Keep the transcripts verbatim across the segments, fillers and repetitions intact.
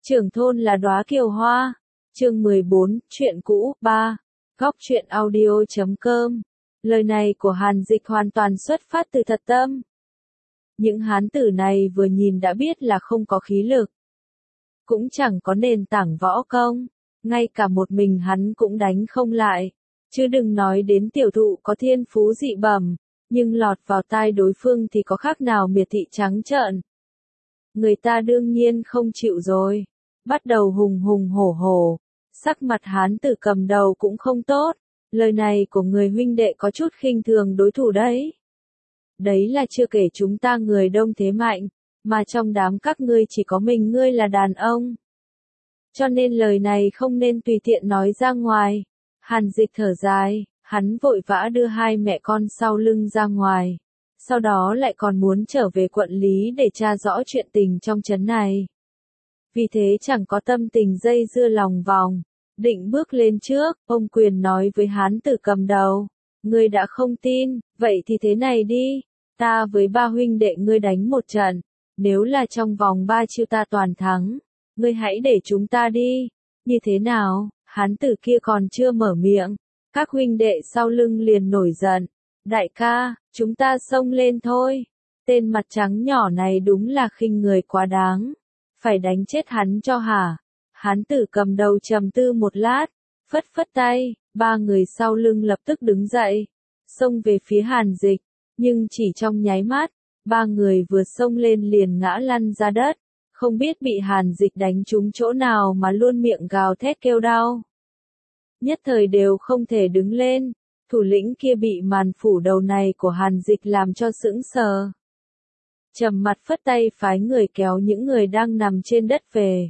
Trưởng thôn là đóa kiều hoa. Chương mười bốn, chuyện cũ, ba. Góc truyện audio chấm com. Lời này của Hàn Dịch hoàn toàn xuất phát từ thật tâm. Những hán tử này vừa nhìn đã biết là không có khí lực. Cũng chẳng có nền tảng võ công. Ngay cả một mình hắn cũng đánh không lại. Chứ đừng nói đến tiểu thụ có thiên phú dị bẩm. Nhưng lọt vào tai đối phương thì có khác nào miệt thị trắng trợn. Người ta đương nhiên không chịu rồi. Bắt đầu hùng hùng hổ hổ. Sắc mặt hán tử cầm đầu cũng không tốt. Lời này của người huynh đệ có chút khinh thường đối thủ đấy. Đấy là chưa kể chúng ta người đông thế mạnh. Mà trong đám các ngươi chỉ có mình ngươi là đàn ông. Cho nên lời này không nên tùy tiện nói ra ngoài. Hàn Dịch thở dài. Hắn vội vã đưa hai mẹ con sau lưng ra ngoài. Sau đó lại còn muốn trở về quận lý để tra rõ chuyện tình trong trấn này. Vì thế chẳng có tâm tình dây dưa lòng vòng. Định bước lên trước, ông Quyền nói với hán tử cầm đầu. Ngươi đã không tin, vậy thì thế này đi. Ta với ba huynh đệ ngươi đánh một trận. Nếu là trong vòng ba chiêu ta toàn thắng. Ngươi hãy để chúng ta đi. Như thế nào? Hán tử kia còn chưa mở miệng. Các huynh đệ sau lưng liền nổi giận. Đại ca, chúng ta xông lên thôi. Tên mặt trắng nhỏ này đúng là khinh người quá đáng. Phải đánh chết hắn cho hả? Hán tử cầm đầu trầm tư một lát. Phất phất tay, ba người sau lưng lập tức đứng dậy. Xông về phía Hàn Dịch. Nhưng chỉ trong nháy mắt, ba người vừa xông lên liền ngã lăn ra đất. Không biết bị Hàn Dịch đánh trúng chỗ nào mà luôn miệng gào thét kêu đau. Nhất thời đều không thể đứng lên. Thủ lĩnh kia bị màn phủ đầu này của Hàn Dịch làm cho sững sờ. Trầm mặt phất tay phái người kéo những người đang nằm trên đất về.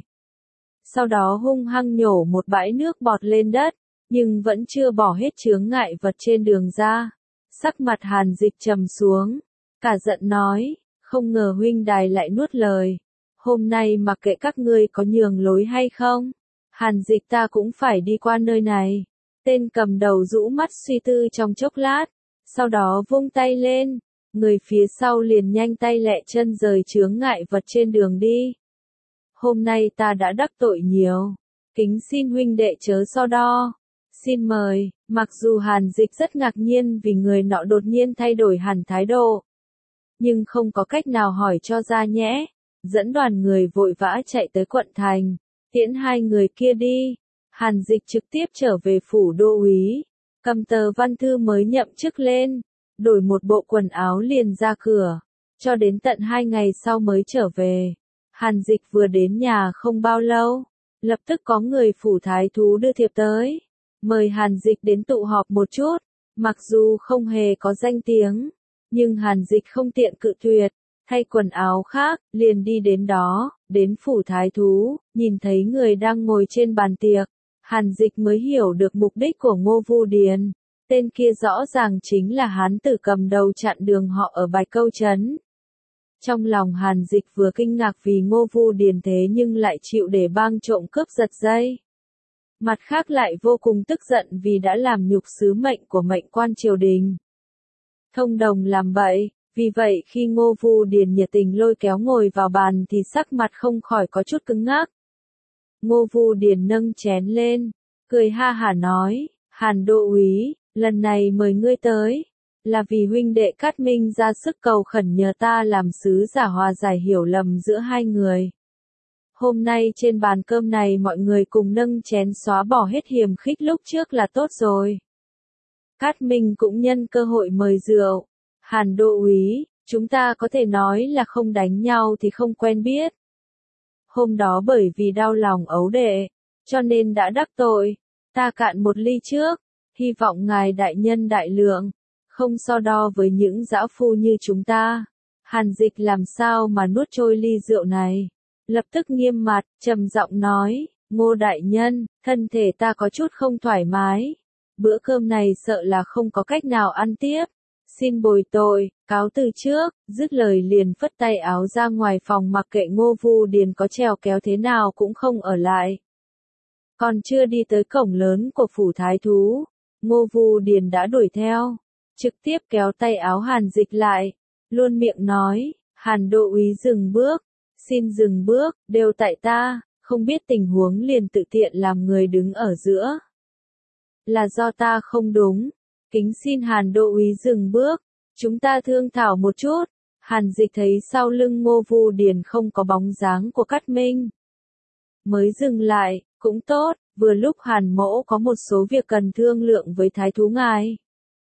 Sau đó hung hăng nhổ một bãi nước bọt lên đất, nhưng vẫn chưa bỏ hết chướng ngại vật trên đường ra. Sắc mặt Hàn Dịch trầm xuống, cả giận nói, không ngờ huynh đài lại nuốt lời. Hôm nay mặc kệ các ngươi có nhường lối hay không, Hàn Dịch ta cũng phải đi qua nơi này. Tên cầm đầu rũ mắt suy tư trong chốc lát, sau đó vung tay lên, người phía sau liền nhanh tay lẹ chân rời chướng ngại vật trên đường đi. Hôm nay ta đã đắc tội nhiều, kính xin huynh đệ chớ so đo. Xin mời. Mặc dù Hàn Dịch rất ngạc nhiên vì người nọ đột nhiên thay đổi hẳn thái độ, nhưng không có cách nào hỏi cho ra nhẽ. Dẫn đoàn người vội vã chạy tới quận thành, tiễn hai người kia đi. Hàn Dịch trực tiếp trở về phủ đô úy, cầm tờ văn thư mới nhậm chức lên, đổi một bộ quần áo liền ra cửa, cho đến tận hai ngày sau mới trở về. Hàn Dịch vừa đến nhà không bao lâu, lập tức có người phủ thái thú đưa thiệp tới, mời Hàn Dịch đến tụ họp một chút. Mặc dù không hề có danh tiếng, nhưng Hàn Dịch không tiện cự tuyệt, thay quần áo khác, liền đi đến đó, đến phủ thái thú, nhìn thấy người đang ngồi trên bàn tiệc. Hàn Dịch mới hiểu được mục đích của Ngô Vu Điền. Tên kia rõ ràng chính là hán tử cầm đầu chặn đường họ ở Bạch Câu Trấn. Trong lòng Hàn Dịch vừa kinh ngạc vì Ngô Vu Điền thế nhưng lại chịu để bang trộm cướp giật dây. Mặt khác lại vô cùng tức giận vì đã làm nhục sứ mệnh của mệnh quan triều đình. Thông đồng làm bậy, vì vậy khi Ngô Vu Điền nhiệt tình lôi kéo ngồi vào bàn thì sắc mặt không khỏi có chút cứng ngắc. Ngô Vu Điền nâng chén lên, cười ha hả nói, Hàn đô úy, lần này mời ngươi tới, là vì huynh đệ Cát Minh ra sức cầu khẩn nhờ ta làm sứ giả hòa giải hiểu lầm giữa hai người. Hôm nay trên bàn cơm này mọi người cùng nâng chén xóa bỏ hết hiềm khích lúc trước là tốt rồi. Cát Minh cũng nhân cơ hội mời rượu. Hàn đô úy, chúng ta có thể nói là không đánh nhau thì không quen biết. Hôm đó bởi vì đau lòng ấu đệ, cho nên đã đắc tội. Ta cạn một ly trước, hy vọng ngài đại nhân đại lượng, không so đo với những dã phu như chúng ta. Hàn Dịch làm sao mà nuốt trôi ly rượu này. Lập tức nghiêm mặt, trầm giọng nói, Ngô đại nhân, thân thể ta có chút không thoải mái. Bữa cơm này sợ là không có cách nào ăn tiếp. Xin bồi tội, cáo từ trước, dứt lời liền phất tay áo ra ngoài phòng mặc kệ Ngô Vu Điền có trèo kéo thế nào cũng không ở lại. Còn chưa đi tới cổng lớn của phủ thái thú, Ngô Vu Điền đã đuổi theo, trực tiếp kéo tay áo Hàn Dịch lại, luôn miệng nói, Hàn đô úy dừng bước, xin dừng bước, đều tại ta, không biết tình huống liền tự tiện làm người đứng ở giữa. Là do ta không đúng, kính xin Hàn Đô úy dừng bước, chúng ta thương thảo một chút. Hàn Dịch thấy sau lưng Ngô Vu Điền không có bóng dáng của Cát Minh. Mới dừng lại, cũng tốt, vừa lúc Hàn Mỗ có một số việc cần thương lượng với thái thú ngài.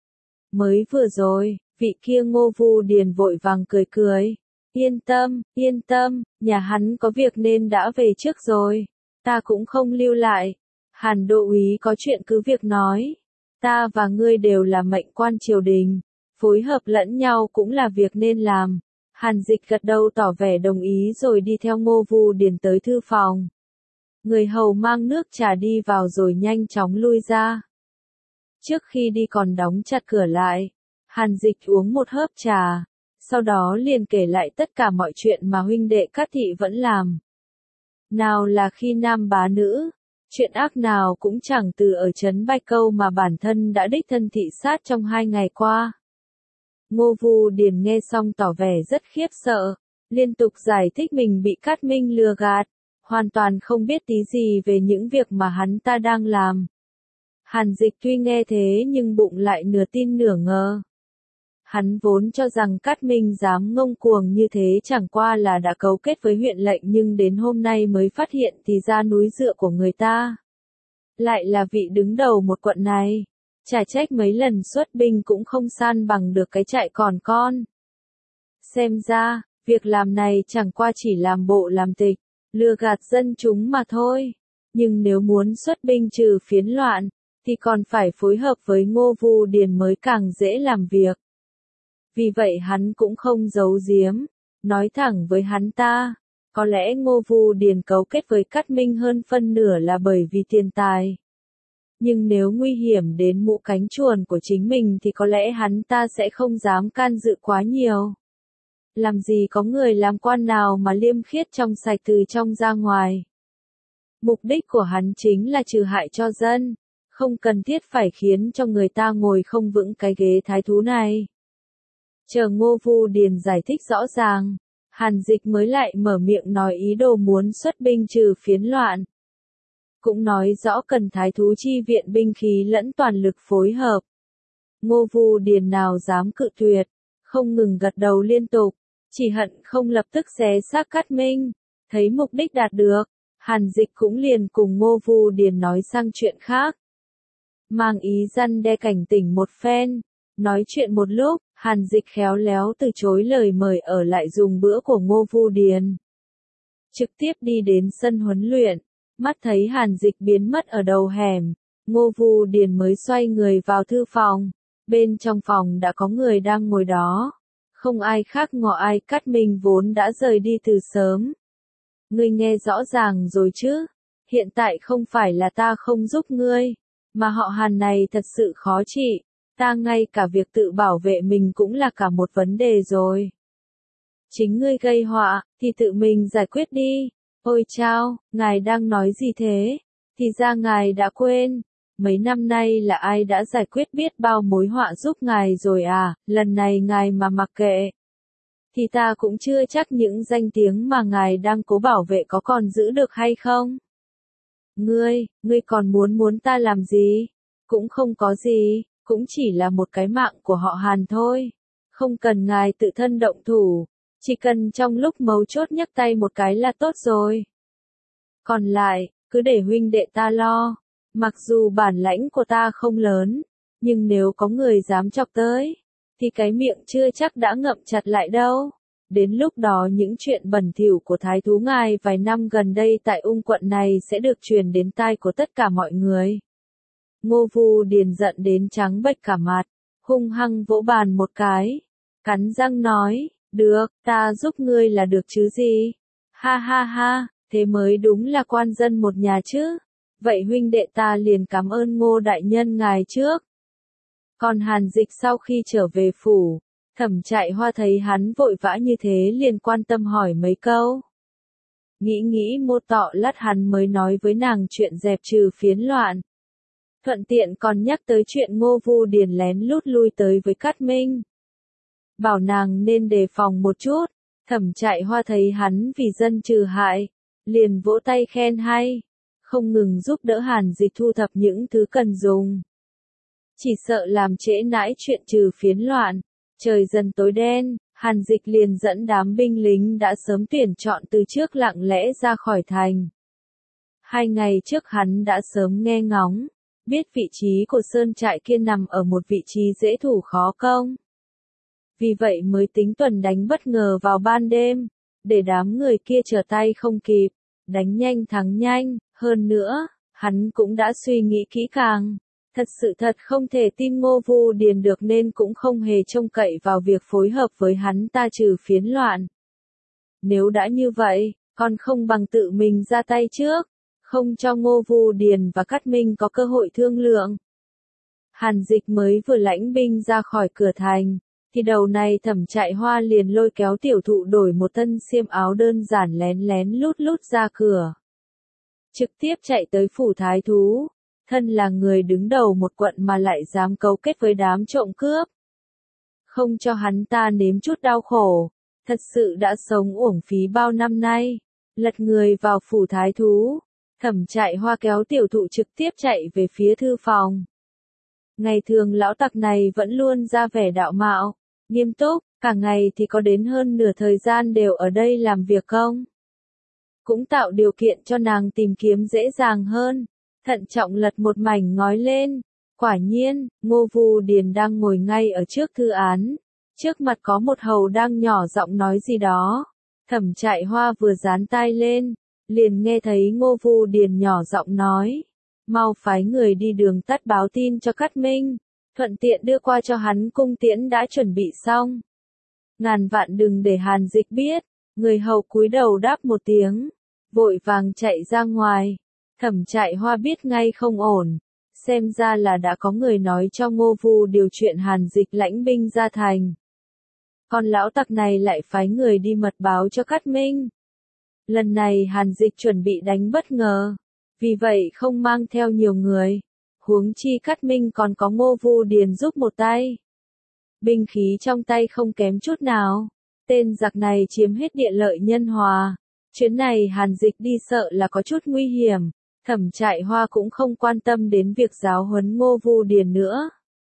Mới vừa rồi, vị kia Ngô Vu Điền vội vàng cười cười. Yên tâm, yên tâm, nhà hắn có việc nên đã về trước rồi. Ta cũng không lưu lại. Hàn Đô úy có chuyện cứ việc nói. Ta và ngươi đều là mệnh quan triều đình. Phối hợp lẫn nhau cũng là việc nên làm. Hàn Dịch gật đầu tỏ vẻ đồng ý rồi đi theo Ngô Vu Điền tới thư phòng. Người hầu mang nước trà đi vào rồi nhanh chóng lui ra. Trước khi đi còn đóng chặt cửa lại. Hàn Dịch uống một hớp trà. Sau đó liền kể lại tất cả mọi chuyện mà huynh đệ Cát Thị vẫn làm. Nào là khi nam bá nữ, chuyện ác nào cũng chẳng từ ở trấn Bạch Câu mà bản thân đã đích thân thị sát trong hai ngày qua. Ngô Vu Điền nghe xong tỏ vẻ rất khiếp sợ, liên tục giải thích mình bị Cát Minh lừa gạt, hoàn toàn không biết tí gì về những việc mà hắn ta đang làm. Hàn Dịch tuy nghe thế nhưng bụng lại nửa tin nửa ngờ. Hắn vốn cho rằng Cát Minh dám ngông cuồng như thế chẳng qua là đã cấu kết với huyện lệnh nhưng đến hôm nay mới phát hiện thì ra núi dựa của người ta. Lại là vị đứng đầu một quận này. Chả trách mấy lần xuất binh cũng không san bằng được cái trại còn con. Xem ra, việc làm này chẳng qua chỉ làm bộ làm tịch, lừa gạt dân chúng mà thôi. Nhưng nếu muốn xuất binh trừ phiến loạn, thì còn phải phối hợp với Ngô Vu Điền mới càng dễ làm việc. Vì vậy hắn cũng không giấu giếm, nói thẳng với hắn ta, có lẽ Ngô Vu Điền cấu kết với Cát Minh hơn phân nửa là bởi vì tiền tài. Nhưng nếu nguy hiểm đến mũ cánh chuồn của chính mình thì có lẽ hắn ta sẽ không dám can dự quá nhiều. Làm gì có người làm quan nào mà liêm khiết trong sạch từ trong ra ngoài. Mục đích của hắn chính là trừ hại cho dân, không cần thiết phải khiến cho người ta ngồi không vững cái ghế thái thú này. Chờ Ngô Vu Điền giải thích rõ ràng, Hàn Dịch mới lại mở miệng nói ý đồ muốn xuất binh trừ phiến loạn. Cũng nói rõ cần thái thú chi viện binh khí lẫn toàn lực phối hợp. Ngô Vu Điền nào dám cự tuyệt, không ngừng gật đầu liên tục, chỉ hận không lập tức xé xác Cát Minh. Thấy mục đích đạt được, Hàn Dịch cũng liền cùng Ngô Vu Điền nói sang chuyện khác. Mang ý răn đe cảnh tỉnh một phen, nói chuyện một lúc, Hàn Dịch khéo léo từ chối lời mời ở lại dùng bữa của Ngô Vu Điền. Trực tiếp đi đến sân huấn luyện, mắt thấy Hàn Dịch biến mất ở đầu hẻm, Ngô Vu Điền mới xoay người vào thư phòng. Bên trong phòng đã có người đang ngồi đó. Không ai khác ngọ ai Cát Minh vốn đã rời đi từ sớm. Ngươi nghe rõ ràng rồi chứ? Hiện tại không phải là ta không giúp ngươi, mà họ Hàn này thật sự khó trị. Ta ngay cả việc tự bảo vệ mình cũng là cả một vấn đề rồi. Chính ngươi gây họa, thì tự mình giải quyết đi. Ôi chao, ngài đang nói gì thế? Thì ra ngài đã quên. Mấy năm nay là ai đã giải quyết biết bao mối họa giúp ngài rồi à, lần này ngài mà mặc kệ. Thì ta cũng chưa chắc những danh tiếng mà ngài đang cố bảo vệ có còn giữ được hay không. Ngươi, ngươi còn muốn muốn ta làm gì? Cũng không có gì, cũng chỉ là một cái mạng của họ Hàn thôi. Không cần ngài tự thân động thủ, chỉ cần trong lúc mấu chốt nhấc tay một cái là tốt rồi. Còn lại, cứ để huynh đệ ta lo. Mặc dù bản lãnh của ta không lớn, nhưng nếu có người dám chọc tới, thì cái miệng chưa chắc đã ngậm chặt lại đâu. Đến lúc đó những chuyện bẩn thỉu của thái thú ngài vài năm gần đây tại ung quận này sẽ được truyền đến tai của tất cả mọi người. Ngô Vu Điền giận đến trắng bệch cả mặt, hung hăng vỗ bàn một cái, cắn răng nói, được, ta giúp ngươi là được chứ gì. Ha ha ha, thế mới đúng là quan dân một nhà chứ. Vậy huynh đệ ta liền cảm ơn Ngô đại nhân ngài trước. Còn Hàn Dịch sau khi trở về phủ, Thẩm Trại Hoa thấy hắn vội vã như thế liền quan tâm hỏi mấy câu. Nghĩ nghĩ mô tọ lát hắn mới nói với nàng chuyện dẹp trừ phiến loạn. Thuận tiện còn nhắc tới chuyện Ngô Vu Điền lén lút lui tới với Cát Minh. Bảo nàng nên đề phòng một chút. Thẩm Trại Hoa thấy hắn vì dân trừ hại, liền vỗ tay khen hay, không ngừng giúp đỡ Hàn Dịch thu thập những thứ cần dùng. Chỉ sợ làm trễ nãi chuyện trừ phiến loạn, trời dần tối đen, Hàn Dịch liền dẫn đám binh lính đã sớm tuyển chọn từ trước lặng lẽ ra khỏi thành. Hai ngày trước hắn đã sớm nghe ngóng, biết vị trí của sơn trại kia nằm ở một vị trí dễ thủ khó công. Vì vậy mới tính tuần đánh bất ngờ vào ban đêm, để đám người kia trở tay không kịp, đánh nhanh thắng nhanh, hơn nữa, hắn cũng đã suy nghĩ kỹ càng. Thật sự thật không thể tin Ngô Vu Điền được nên cũng không hề trông cậy vào việc phối hợp với hắn ta trừ phiến loạn. Nếu đã như vậy, còn không bằng tự mình ra tay trước, không cho Ngô Vu Điền và Cát Minh có cơ hội thương lượng. Hàn Dịch mới vừa lãnh binh ra khỏi cửa thành, thì đầu này Thẩm Trại Hoa liền lôi kéo tiểu thụ đổi một thân xiêm áo đơn giản lén lén lút lút ra cửa. Trực tiếp chạy tới phủ thái thú. Thân là người đứng đầu một quận mà lại dám cấu kết với đám trộm cướp. Không cho hắn ta nếm chút đau khổ, thật sự đã sống uổng phí bao năm nay. Lật người vào phủ thái thú, Thẩm Trại Hoa kéo tiểu thụ trực tiếp chạy về phía thư phòng. Ngày thường lão tặc này vẫn luôn ra vẻ đạo mạo, nghiêm túc, cả ngày thì có đến hơn nửa thời gian đều ở đây làm việc công. Cũng tạo điều kiện cho nàng tìm kiếm dễ dàng hơn. Thận trọng lật một mảnh ngói lên, quả nhiên, Ngô Vu Điền đang ngồi ngay ở trước thư án, trước mặt có một hầu đang nhỏ giọng nói gì đó. Thẩm Trại Hoa vừa dán tai lên, liền nghe thấy Ngô Vu Điền nhỏ giọng nói, mau phái người đi đường tắt báo tin cho Cát Minh, thuận tiện đưa qua cho hắn cung tiễn đã chuẩn bị xong. Ngàn vạn đừng để Hàn Dịch biết, người hầu cúi đầu đáp một tiếng, vội vàng chạy ra ngoài. Thẩm Trại Hoa biết ngay không ổn, xem ra là đã có người nói cho Ngô Vu điều chuyện Hàn Dịch lãnh binh ra thành. Còn lão tặc này lại phái người đi mật báo cho Cát Minh. Lần này Hàn Dịch chuẩn bị đánh bất ngờ, vì vậy không mang theo nhiều người, huống chi Cát Minh còn có Ngô Vu Điền giúp một tay. Binh khí trong tay không kém chút nào, tên giặc này chiếm hết địa lợi nhân hòa, chuyến này Hàn Dịch đi sợ là có chút nguy hiểm. Thẩm Trại Hoa cũng không quan tâm đến việc giáo huấn Ngô Vu Điền nữa.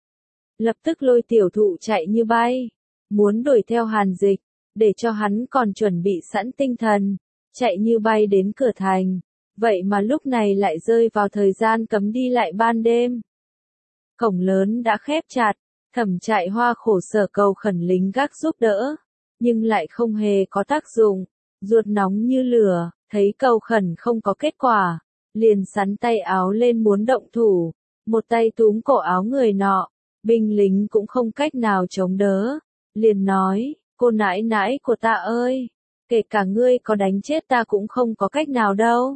Lập tức lôi tiểu thụ chạy như bay, muốn đuổi theo Hàn Dịch, để cho hắn còn chuẩn bị sẵn tinh thần, chạy như bay đến cửa thành, vậy mà lúc này lại rơi vào thời gian cấm đi lại ban đêm. Cổng lớn đã khép chặt, Thẩm Trại Hoa khổ sở cầu khẩn lính gác giúp đỡ, nhưng lại không hề có tác dụng, ruột nóng như lửa, thấy cầu khẩn không có kết quả. Liền sắn tay áo lên muốn động thủ, một tay túm cổ áo người nọ, binh lính cũng không cách nào chống đỡ, liền nói, cô nãi nãi của ta ơi, kể cả ngươi có đánh chết ta cũng không có cách nào đâu.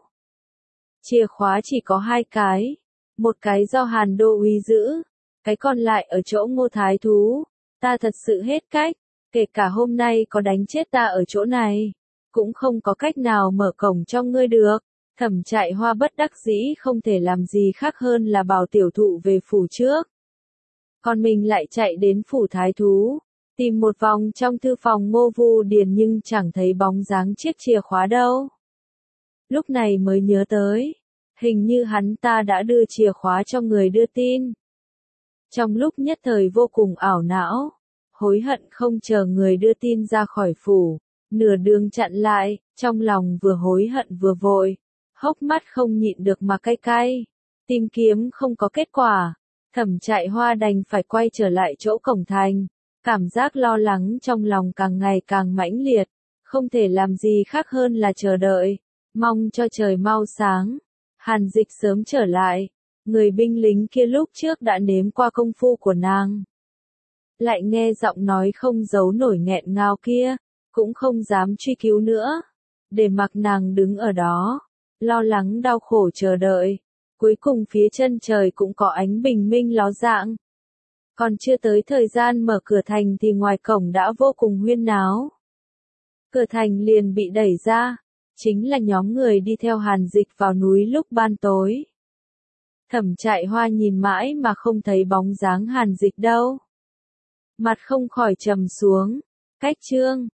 Chìa khóa chỉ có hai cái, một cái do Hàn Đô Uy giữ, cái còn lại ở chỗ Ngô Thái Thú, ta thật sự hết cách, kể cả hôm nay có đánh chết ta ở chỗ này, cũng không có cách nào mở cổng cho ngươi được. Thẩm Trại Hoa bất đắc dĩ không thể làm gì khác hơn là bảo tiểu thụ về phủ trước. Còn mình lại chạy đến phủ thái thú, tìm một vòng trong thư phòng Ngô Vu Điền nhưng chẳng thấy bóng dáng chiếc chìa khóa đâu. Lúc này mới nhớ tới, hình như hắn ta đã đưa chìa khóa cho người đưa tin. Trong lúc nhất thời vô cùng ảo não, hối hận không chờ người đưa tin ra khỏi phủ, nửa đường chặn lại, trong lòng vừa hối hận vừa vội. Hốc mắt không nhịn được mà cay cay, tìm kiếm không có kết quả, Thẩm Trại Hoa đành phải quay trở lại chỗ cổng thành, cảm giác lo lắng trong lòng càng ngày càng mãnh liệt, không thể làm gì khác hơn là chờ đợi, mong cho trời mau sáng, Hàn Dịch sớm trở lại, người binh lính kia lúc trước đã nếm qua công phu của nàng. Lại nghe giọng nói không giấu nổi nghẹn ngào kia, cũng không dám truy cứu nữa, để mặc nàng đứng ở đó. Lo lắng đau khổ chờ đợi, cuối cùng phía chân trời cũng có ánh bình minh ló dạng. Còn chưa tới thời gian mở cửa thành thì ngoài cổng đã vô cùng huyên náo. Cửa thành liền bị đẩy ra, chính là nhóm người đi theo Hàn Dịch vào núi lúc ban tối. Thẩm Trại Hoa nhìn mãi mà không thấy bóng dáng Hàn Dịch đâu. Mặt không khỏi trầm xuống, cách chương.